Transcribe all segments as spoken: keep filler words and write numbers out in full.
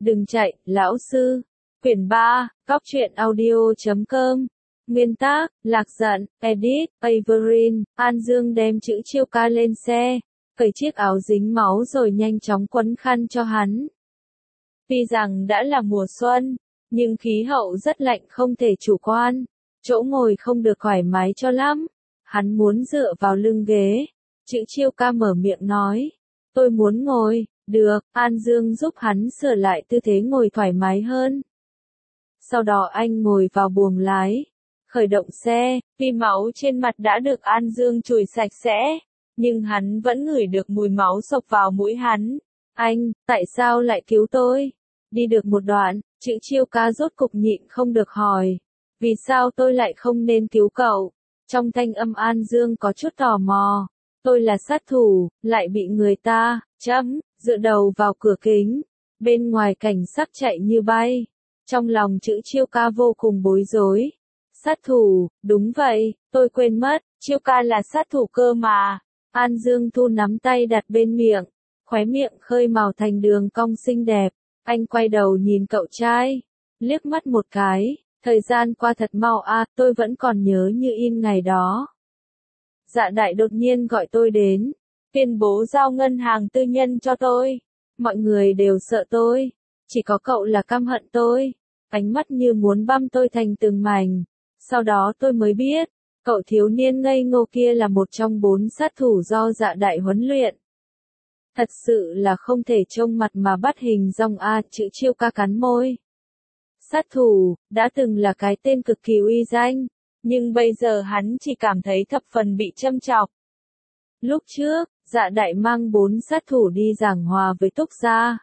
Đừng chạy, lão sư. Quyển ba, Cóc truyện audio chấm com. Nguyên tác, Lạc Giận, edit, Averin. An Dương đem chữ Chiêu Ca lên xe, cởi chiếc áo dính máu rồi nhanh chóng quấn khăn cho hắn. Tuy rằng đã là mùa xuân, nhưng khí hậu rất lạnh không thể chủ quan, chỗ ngồi không được thoải mái cho lắm. Hắn muốn dựa vào lưng ghế. Chữ Chiêu Ca mở miệng nói, tôi muốn ngồi. Được, An Dương giúp hắn sửa lại tư thế ngồi thoải mái hơn. Sau đó anh ngồi vào buồng lái, khởi động xe. Tuy máu trên mặt đã được An Dương chùi sạch sẽ, nhưng hắn vẫn ngửi được mùi máu xộc vào mũi hắn. Anh, tại sao lại cứu tôi? Đi được một đoạn, chữ Chiêu Ca rốt cục nhịn không được hỏi, vì sao tôi lại không nên cứu cậu? Trong thanh âm An Dương có chút tò mò. Tôi là sát thủ, lại bị người ta, chấm, dựa đầu vào cửa kính. Bên ngoài cảnh sắc chạy như bay. Trong lòng chữ Chiêu Ca vô cùng bối rối. Sát thủ, đúng vậy, tôi quên mất, Chiêu Ca là sát thủ cơ mà. An Dương thu nắm tay đặt bên miệng, khóe miệng khơi màu thành đường cong xinh đẹp. Anh quay đầu nhìn cậu trai, liếc mắt một cái, thời gian qua thật mau à, tôi vẫn còn nhớ như in ngày đó. Dạ đại đột nhiên gọi tôi đến, tuyên bố giao ngân hàng tư nhân cho tôi. Mọi người đều sợ tôi, chỉ có cậu là căm hận tôi, ánh mắt như muốn băm tôi thành từng mảnh. Sau đó tôi mới biết, cậu thiếu niên ngây ngô kia là một trong bốn sát thủ do dạ đại huấn luyện. Thật sự là không thể trông mặt mà bắt hình dong a, chữ Chiêu Ca cắn môi. Sát thủ, đã từng là cái tên cực kỳ uy danh, nhưng bây giờ hắn chỉ cảm thấy thập phần bị châm chọc. Lúc trước, dạ đại mang bốn sát thủ đi giảng hòa với Túc Gia.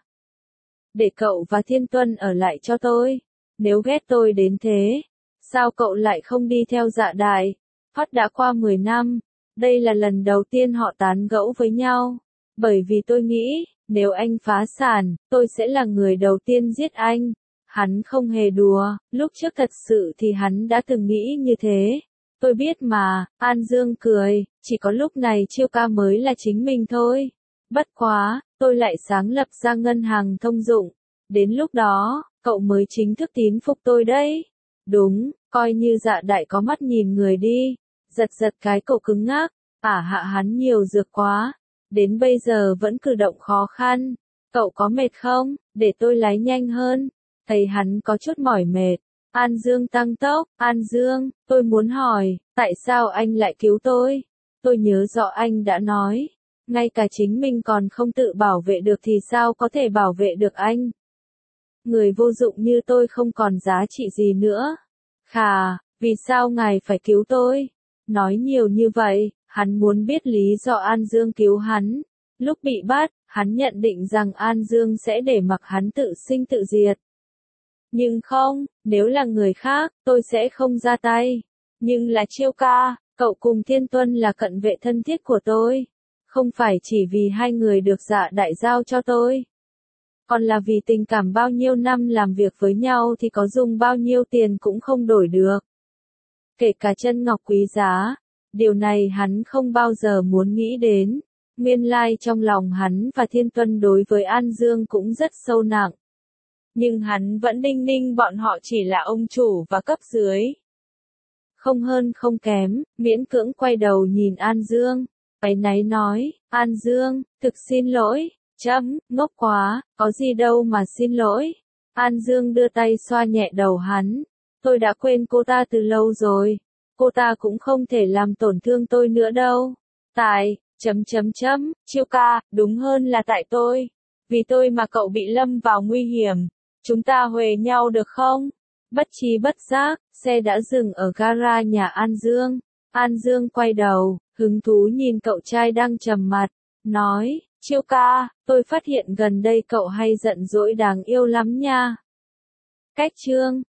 Để cậu và Thiên Tuân ở lại cho tôi. Nếu ghét tôi đến thế, sao cậu lại không đi theo dạ đại? Hót đã qua mười năm, đây là lần đầu tiên họ tán gẫu với nhau. Bởi vì tôi nghĩ, nếu anh phá sản, tôi sẽ là người đầu tiên giết anh. Hắn không hề đùa, lúc trước thật sự thì hắn đã từng nghĩ như thế. Tôi biết mà, An Dương cười, chỉ có lúc này Chiêu Ca mới là chính mình thôi. Bất quá, tôi lại sáng lập ra ngân hàng thông dụng. Đến lúc đó, cậu mới chính thức tín phục tôi đấy. Đúng, coi như dạ đại có mắt nhìn người đi. Giật giật cái cậu cứng ngắc, ả hạ hắn nhiều dược quá. Đến bây giờ vẫn cử động khó khăn. Cậu có mệt không? Để tôi lái nhanh hơn. Thấy hắn có chút mỏi mệt. An Dương tăng tốc. An Dương, tôi muốn hỏi, tại sao anh lại cứu tôi? Tôi nhớ rõ anh đã nói, ngay cả chính mình còn không tự bảo vệ được thì sao có thể bảo vệ được anh? Người vô dụng như tôi không còn giá trị gì nữa. Khà, vì sao ngài phải cứu tôi? Nói nhiều như vậy, hắn muốn biết lý do An Dương cứu hắn. Lúc bị bắt, hắn nhận định rằng An Dương sẽ để mặc hắn tự sinh tự diệt. Nhưng không, nếu là người khác, tôi sẽ không ra tay. Nhưng là Chiêu Ca, cậu cùng Thiên Tuân là cận vệ thân thiết của tôi. Không phải chỉ vì hai người được dạ đại giao cho tôi. Còn là vì tình cảm bao nhiêu năm làm việc với nhau thì có dùng bao nhiêu tiền cũng không đổi được. Kể cả chân ngọc quý giá. Điều này hắn không bao giờ muốn nghĩ đến. Nguyên lai trong lòng hắn và Thiên Tuân đối với An Dương cũng rất sâu nặng. Nhưng hắn vẫn đinh ninh bọn họ chỉ là ông chủ và cấp dưới. Không hơn không kém, miễn cưỡng quay đầu nhìn An Dương. Áy náy nói, An Dương, thực xin lỗi, chấm, ngốc quá, có gì đâu mà xin lỗi. An Dương đưa tay xoa nhẹ đầu hắn. Tôi đã quên cô ta từ lâu rồi. Cô ta cũng không thể làm tổn thương tôi nữa đâu. Tại, chấm chấm chấm, Chiêu Ca, đúng hơn là tại tôi. Vì tôi mà cậu bị lâm vào nguy hiểm. Chúng ta huề nhau được không? Bất trí bất giác, xe đã dừng ở gara nhà An Dương. An Dương quay đầu, hứng thú nhìn cậu trai đang trầm mặt, nói, Chiêu Ca, tôi phát hiện gần đây cậu hay giận dỗi đáng yêu lắm nha. Cách chương